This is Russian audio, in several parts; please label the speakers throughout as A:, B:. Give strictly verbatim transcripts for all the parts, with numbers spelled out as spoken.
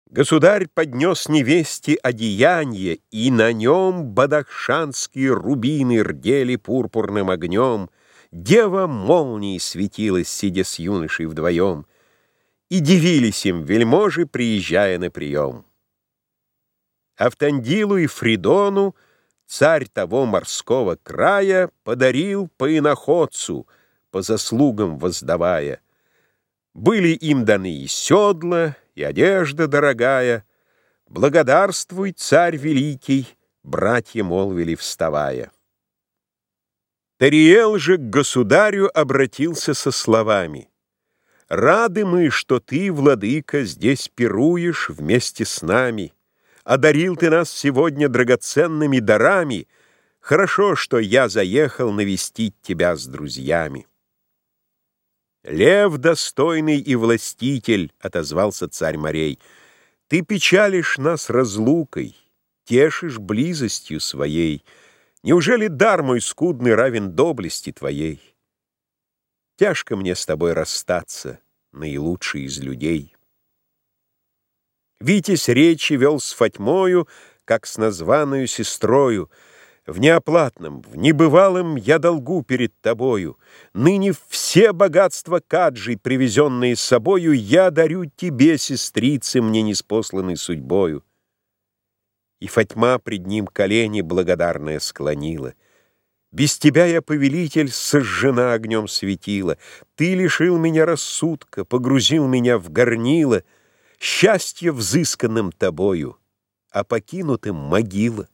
A: Государь поднес невесте одеянье, и на нем бадахшанские рубины рдели пурпурным огнем. Дева молнией светилась, сидя с юношей вдвоем, и дивились им вельможи, приезжая на прием. Автандилу и Фридону царь того морского края подарил по иноходцу, по заслугам воздавая. Были им даны и седла, и одежда дорогая. «Благодарствуй, царь великий!» — братья молвили, вставая. Тариэл же к государю обратился со словами: «Рады мы, что ты, владыка, здесь пируешь вместе с нами. Одарил ты нас сегодня драгоценными дарами. Хорошо, что я заехал навестить тебя с друзьями». «Лев достойный и властитель», — отозвался царь морей, — «ты печалишь нас разлукой, тешишь близостью своей. Неужели дар мой скудный равен доблести твоей? Тяжко мне с тобой расстаться, наилучший из людей». Витязь речи вел с Фатьмою, как с названную сестрою: «В неоплатном, в небывалом я долгу перед тобою. Ныне все богатства Каджи, привезенные с собою, я дарю тебе, сестрице, мне ниспосланной судьбою». И Фатьма пред ним колени благодарная склонила: «Без тебя я, повелитель, сожжена огнем светила. Ты лишил меня рассудка, погрузил меня в горнило. Счастье взысканным тобою, а покинутым могила».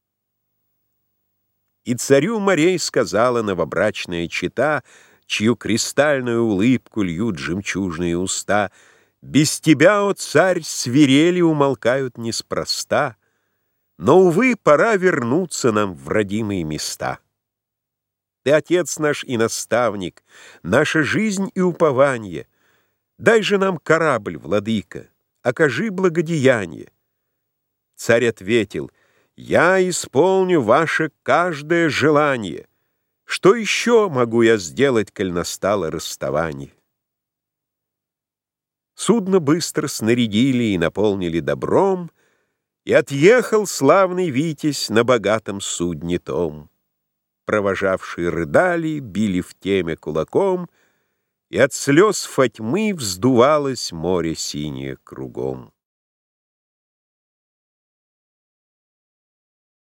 A: И царю морей сказала новобрачная чета, чью кристальную улыбку льют жемчужные уста: «Без тебя, о царь, свирели умолкают неспроста, но, увы, пора вернуться нам в родимые места. Ты отец наш и наставник, наша жизнь и упование. Дай же нам корабль, владыка, окажи благодеяние». Царь ответил: «Я исполню ваше каждое желание. Что еще могу я сделать, коль настало расставание?» Судно быстро снарядили и наполнили добром, и отъехал славный Витязь на богатом судне том. Провожавшие рыдали, били в темя кулаком, и от слез Фатьмы вздувалось море синее кругом.